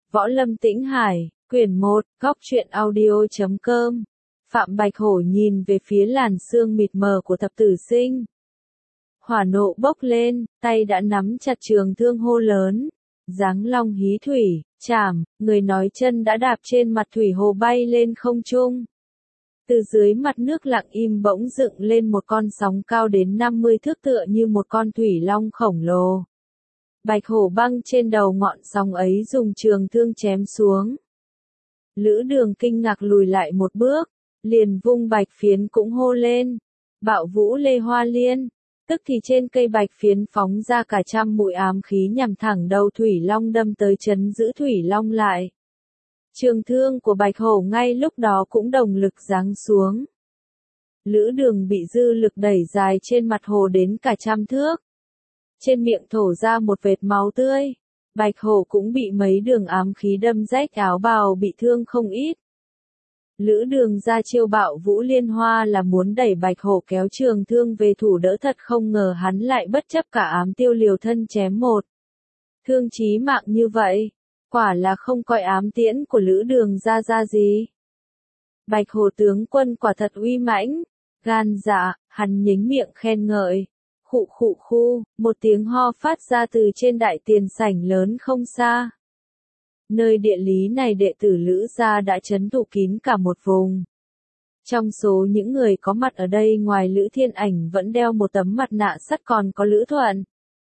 Võ Lâm Tĩnh Hải, quyển 1, góc truyện audio.com. Phạm Bạch Hổ nhìn về phía làn sương mịt mờ của thập tử sinh. Hỏa nộ bốc lên, tay đã nắm chặt trường thương hô lớn. Giáng long hí thủy, chảm, người nói chân đã đạp trên mặt thủy hồ bay lên không trung. Từ dưới mặt nước lặng im bỗng dựng lên một con sóng cao đến 50 thước tựa như một con thủy long khổng lồ. Bạch Hổ băng trên đầu ngọn sóng ấy dùng trường thương chém xuống. Lữ Đường kinh ngạc lùi lại một bước, liền vung bạch phiến cũng hô lên. Bạo vũ lê hoa liên, tức thì trên cây bạch phiến phóng ra cả trăm mũi ám khí nhằm thẳng đầu thủy long đâm tới chấn giữ thủy long lại. Trường thương của Bạch Hổ ngay lúc đó cũng đồng lực giáng xuống. Lữ Đường bị dư lực đẩy dài trên mặt hồ đến cả trăm thước. Trên miệng thổ ra một vệt máu tươi. Bạch Hổ cũng bị mấy đường ám khí đâm rách áo bào bị thương không ít. Lữ Đường ra chiêu bạo vũ liên hoa là muốn đẩy Bạch Hổ kéo trường thương về thủ đỡ, thật không ngờ hắn lại bất chấp cả ám tiêu liều thân chém một thương chí mạng như vậy. Quả là không coi ám tiễn của Lữ Đường ra gì. Bạch Hổ tướng quân quả thật uy mãnh, gan dạ, hắn nhếch miệng khen ngợi. Khụ khụ khu, một tiếng ho phát ra từ trên đại tiền sảnh lớn không xa. Nơi địa lý này đệ tử Lữ gia đã trấn thủ kín cả một vùng. Trong số những người có mặt ở đây ngoài Lữ Thiên Ảnh vẫn đeo một tấm mặt nạ sắt còn có Lữ Thuận,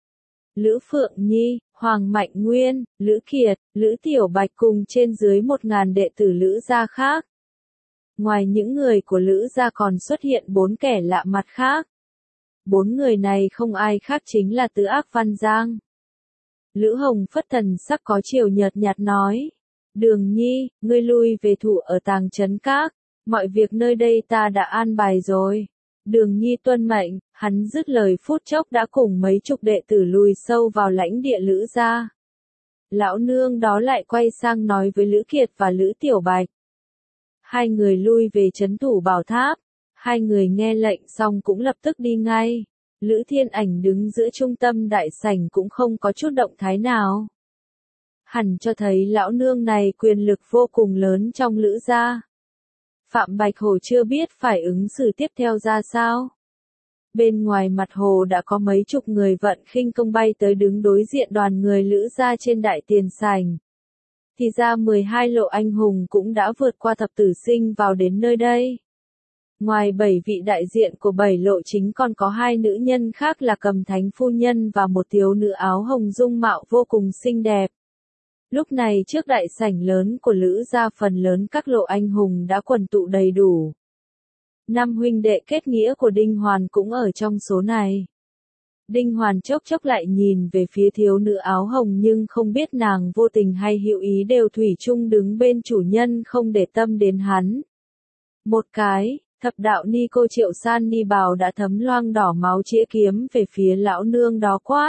Lữ Phượng Nhi, Hoàng Mạnh Nguyên, Lữ Kiệt, Lữ Tiểu Bạch cùng trên dưới 1000 đệ tử Lữ gia khác. Ngoài những người của Lữ gia còn xuất hiện 4 kẻ lạ mặt khác. 4 người này không ai khác chính là Tứ Ác Văn Giang. Lữ Hồng Phất thần sắc có chiều nhợt nhạt nói. Đường Nhi, ngươi lui về thủ ở Tàng Trấn Các. Mọi việc nơi đây ta đã an bài rồi. Đường Nhi tuân mệnh, hắn dứt lời phút chốc đã cùng mấy chục đệ tử lùi sâu vào lãnh địa Lữ gia. Lão nương đó lại quay sang nói với Lữ Kiệt và Lữ Tiểu Bạch. Hai người lui về trấn thủ bảo tháp. Hai người nghe lệnh xong cũng lập tức đi ngay. Lữ Thiên Ảnh đứng giữa trung tâm đại sảnh cũng không có chút động thái nào. Hẳn cho thấy lão nương này quyền lực vô cùng lớn trong Lữ gia. Phạm Bạch Hổ chưa biết phải ứng xử tiếp theo ra sao. Bên ngoài mặt hồ đã có mấy chục người vận khinh công bay tới đứng đối diện đoàn người Lữ gia trên đại tiền sảnh. Thì ra 12 lộ anh hùng cũng đã vượt qua thập tử sinh vào đến nơi đây. Ngoài 7 vị đại diện của 7 lộ chính còn có 2 nữ nhân khác là Cầm Thánh Phu Nhân và một thiếu nữ áo hồng dung mạo vô cùng xinh đẹp. Lúc này trước đại sảnh lớn của Lữ gia phần lớn các lộ anh hùng đã quần tụ đầy đủ. 5 huynh đệ kết nghĩa của Đinh Hoàn cũng ở trong số này. Đinh Hoàn chốc chốc lại nhìn về phía thiếu nữ áo hồng nhưng không biết nàng vô tình hay hữu ý đều thủy chung đứng bên chủ nhân không để tâm đến hắn. Một cái. Thập đạo ni cô Triệu San ni bào đã thấm loang đỏ máu chĩa kiếm về phía lão nương đó quát.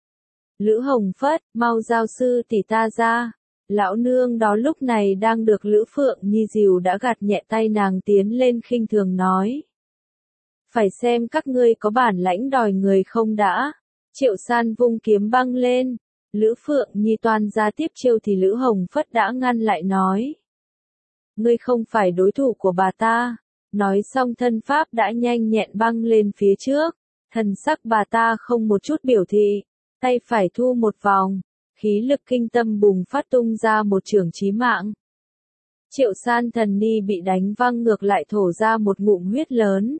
Lữ Hồng Phất, mau giao sư tỷ ta ra. Lão nương đó lúc này đang được Lữ Phượng Nhi dìu đã gạt nhẹ tay nàng tiến lên khinh thường nói. Phải xem các ngươi có bản lãnh đòi người không đã. Triệu San vung kiếm băng lên. Lữ Phượng Nhi toan ra tiếp chiêu thì Lữ Hồng Phất đã ngăn lại nói. Ngươi không phải đối thủ của bà ta. Nói xong thân pháp đã nhanh nhẹn băng lên phía trước, thần sắc bà ta không một chút biểu thị, tay phải thu một vòng, khí lực kinh tâm bùng phát tung ra một chưởng chí mạng. Triệu San thần ni bị đánh văng ngược lại thổ ra một ngụm huyết lớn.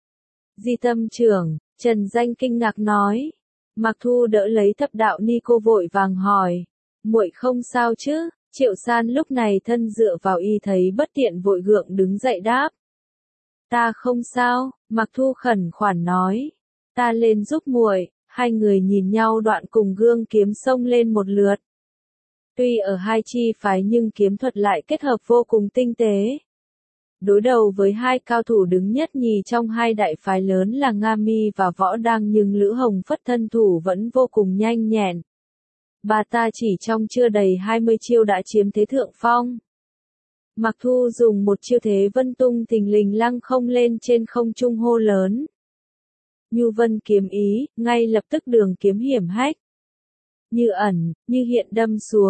Di tâm trưởng, Trần Danh kinh ngạc nói. Mạc Thu đỡ lấy thập đạo ni cô vội vàng hỏi, muội không sao chứ? Triệu San lúc này thân dựa vào y thấy bất tiện vội gượng đứng dậy đáp. Ta không sao, Mạc Thu khẩn khoản nói. Ta lên giúp muội. Hai người nhìn nhau đoạn cùng gương kiếm xông lên một lượt. Tuy ở hai chi phái nhưng kiếm thuật lại kết hợp vô cùng tinh tế. Đối đầu với hai cao thủ đứng nhất nhì trong hai đại phái lớn là Nga Mi và Võ Đăng nhưng Lữ Hồng Phất thân thủ vẫn vô cùng nhanh nhẹn. Bà ta chỉ trong chưa đầy 20 chiêu đã chiếm thế thượng phong. Mạc Thu dùng một chiêu thế vân tung thình lình lăng không lên trên không trung hô lớn. Nhu vân kiếm ý, ngay lập tức đường kiếm hiểm hách. Như ẩn, như hiện đâm xuống,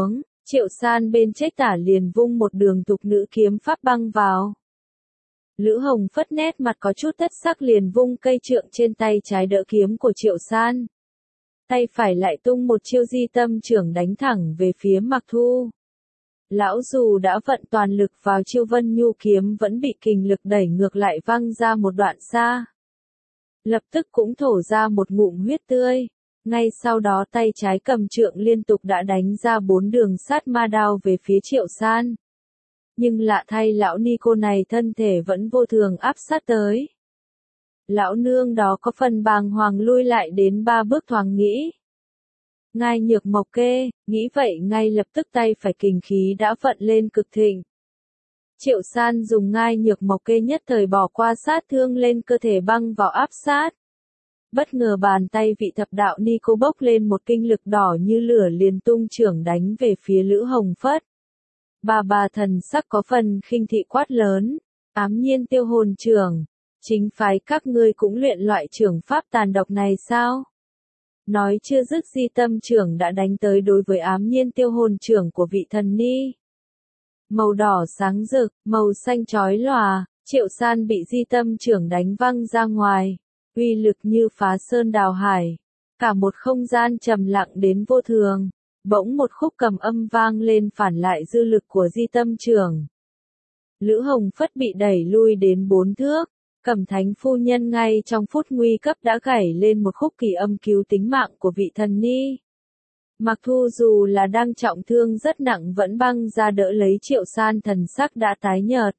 Triệu San bên chết tả liền vung một đường tục nữ kiếm pháp băng vào. Lữ Hồng Phất nét mặt có chút thất sắc liền vung cây trượng trên tay trái đỡ kiếm của Triệu San. Tay phải lại tung một chiêu di tâm chưởng đánh thẳng về phía Mạc Thu. Lão dù đã vận toàn lực vào chiêu Vân Nhu kiếm vẫn bị kình lực đẩy ngược lại văng ra một đoạn xa. Lập tức cũng thổ ra một ngụm huyết tươi. Ngay sau đó tay trái cầm trượng liên tục đã đánh ra 4 đường sát ma đao về phía Triệu San. Nhưng lạ thay lão ni cô này thân thể vẫn vô thường áp sát tới. Lão nương đó có phần bàng hoàng lui lại đến 3 bước thoáng nghĩ. Ngai Nhược Mộc Kê, nghĩ vậy ngay lập tức tay phải kình khí đã vận lên cực thịnh. Triệu San dùng Ngai Nhược Mộc Kê nhất thời bỏ qua sát thương lên cơ thể băng vào áp sát. Bất ngờ bàn tay vị thập đạo ni cô bốc lên một kinh lực đỏ như lửa liền tung chưởng đánh về phía Lữ Hồng Phất. Bà thần sắc có phần khinh thị quát lớn, Ám Nhiên Tiêu Hồn Chưởng, chính phái các ngươi cũng luyện loại chưởng pháp tàn độc này sao? Nói chưa dứt di tâm chưởng đã đánh tới đối với Ám Nhiên Tiêu Hồn Chưởng của vị thần ni. Màu đỏ sáng rực, màu xanh chói lòa, Triệu San bị di tâm chưởng đánh văng ra ngoài, uy lực như phá sơn đào hải. Cả một không gian trầm lặng đến vô thường, bỗng một khúc cầm âm vang lên phản lại dư lực của di tâm chưởng. Lữ Hồng Phất bị đẩy lui đến 4 thước, Cẩm Thánh phu nhân ngay trong phút nguy cấp đã gảy lên một khúc kỳ âm cứu tính mạng của vị thần ni. Mạc Thu dù là đang trọng thương rất nặng vẫn băng ra đỡ lấy Triệu San thần sắc đã tái nhợt.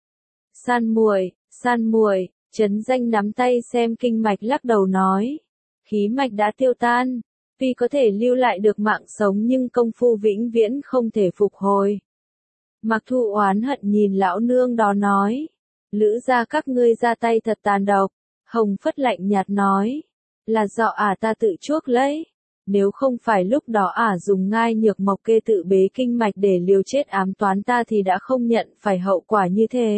San muội, Trấn Danh nắm tay xem kinh mạch lắc đầu nói. Khí mạch đã tiêu tan, tuy có thể lưu lại được mạng sống nhưng công phu vĩnh viễn không thể phục hồi. Mạc Thu oán hận nhìn lão nương đó nói. Lữ gia các ngươi ra tay thật tàn độc. Hồng Phất lạnh nhạt nói. Là do ta tự chuốc lấy. Nếu không phải lúc đó dùng Ngai Nhược Mộc Kê tự bế kinh mạch để liều chết ám toán ta thì đã không nhận phải hậu quả như thế.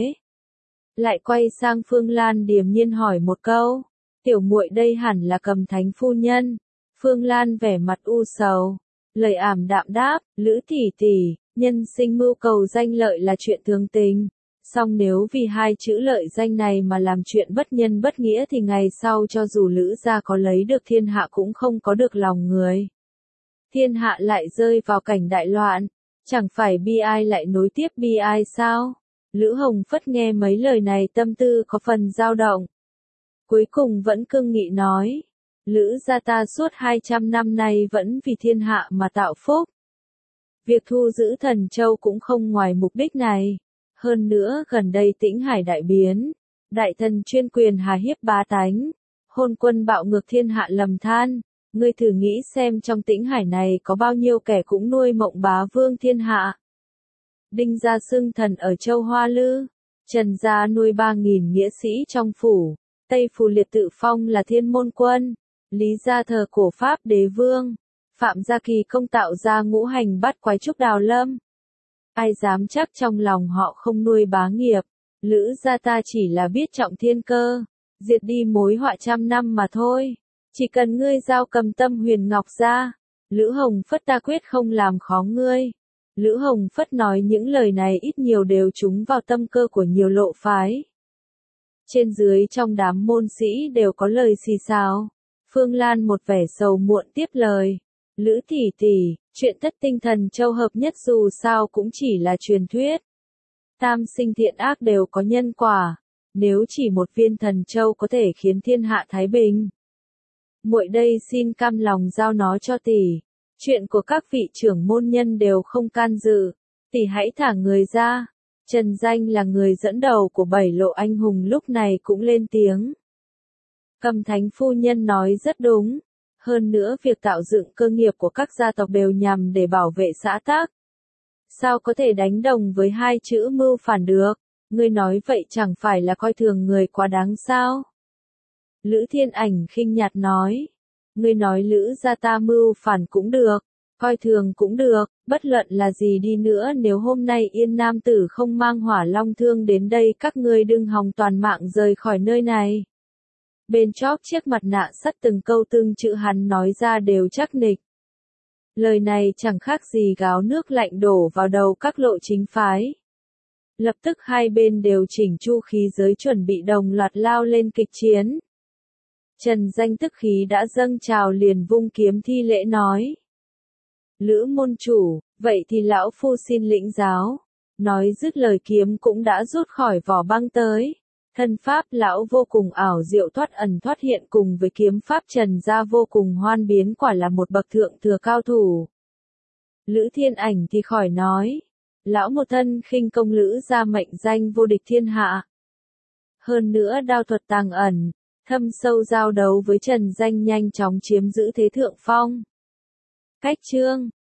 Lại quay sang Phương Lan điềm nhiên hỏi một câu. Tiểu muội đây hẳn là Cẩm Thánh phu nhân. Phương Lan vẻ mặt u sầu. Lời ảm đạm đáp, Lữ tỷ tỷ, nhân sinh mưu cầu danh lợi là chuyện thường tình. Song nếu vì 2 chữ lợi danh này mà làm chuyện bất nhân bất nghĩa thì ngày sau cho dù Lữ gia có lấy được thiên hạ cũng không có được lòng người. Thiên hạ lại rơi vào cảnh đại loạn, chẳng phải bi ai lại nối tiếp bi ai sao? Lữ Hồng Phất nghe mấy lời này tâm tư có phần dao động. Cuối cùng vẫn cương nghị nói, Lữ gia ta suốt 200 năm nay vẫn vì thiên hạ mà tạo phúc. Việc thu giữ Thần Châu cũng không ngoài mục đích này. Hơn nữa gần đây Tĩnh Hải đại biến, đại thần chuyên quyền hà hiếp bá tánh, hôn quân bạo ngược thiên hạ lầm than, ngươi thử nghĩ xem trong Tĩnh Hải này có bao nhiêu kẻ cũng nuôi mộng bá vương thiên hạ. Đinh gia xưng thần ở châu Hoa Lư, Trần gia nuôi 3.000 nghĩa sĩ trong phủ, Tây Phù Liệt Tự Phong là thiên môn quân, Lý gia thờ cổ Pháp đế vương, Phạm gia kỳ công tạo ra ngũ hành bát quái trúc đào lâm. Ai dám chắc trong lòng họ không nuôi bá nghiệp, Lữ gia ta chỉ là biết trọng thiên cơ, diệt đi mối họa trăm năm mà thôi. Chỉ cần ngươi giao Cầm Tâm Huyền Ngọc ra, Lữ Hồng Phất ta quyết không làm khó ngươi. Lữ Hồng Phất nói những lời này ít nhiều đều trúng vào tâm cơ của nhiều lộ phái. Trên dưới trong đám môn sĩ đều có lời xì xào. Phương Lan một vẻ sầu muộn tiếp lời. Lữ tỷ tỷ, chuyện Thất Tinh Thần Châu hợp nhất dù sao cũng chỉ là truyền thuyết. Tam sinh thiện ác đều có nhân quả, nếu chỉ một viên thần châu có thể khiến thiên hạ thái bình. Muội đây xin cam lòng giao nó cho tỷ, chuyện của các vị trưởng môn nhân đều không can dự, tỷ hãy thả người ra. Trần Danh là người dẫn đầu của 7 lộ anh hùng lúc này cũng lên tiếng. Cẩm Thánh phu nhân nói rất đúng. Hơn nữa việc tạo dựng cơ nghiệp của các gia tộc đều nhằm để bảo vệ xã tắc. Sao có thể đánh đồng với 2 chữ mưu phản được? Ngươi nói vậy chẳng phải là coi thường người quá đáng sao? Lữ Thiên Ảnh khinh nhạt nói. Ngươi nói Lữ gia ta mưu phản cũng được, coi thường cũng được, bất luận là gì đi nữa nếu hôm nay Yên Nam Tử không mang Hỏa Long Thương đến đây các ngươi đừng hòng toàn mạng rời khỏi nơi này. Bên chóp chiếc mặt nạ sắt từng câu từng chữ hắn nói ra đều chắc nịch. Lời này chẳng khác gì gáo nước lạnh đổ vào đầu các lộ chính phái. Lập tức hai bên đều chỉnh chu khí giới chuẩn bị đồng loạt lao lên kịch chiến. Trần Danh tức khí đã dâng trào liền vung kiếm thi lễ nói. Lữ môn chủ, vậy thì lão phu xin lĩnh giáo. Nói dứt lời kiếm cũng đã rút khỏi vỏ băng tới. Thân pháp lão vô cùng ảo diệu thoát ẩn thoát hiện cùng với kiếm pháp Trần gia vô cùng hoan biến, quả là một bậc thượng thừa cao thủ. Lữ Thiên Ảnh thì khỏi nói. Lão một thân khinh công Lữ gia mệnh danh vô địch thiên hạ. Hơn nữa đao thuật tàng ẩn, thâm sâu giao đấu với Trần Danh nhanh chóng chiếm giữ thế thượng phong. Cách chương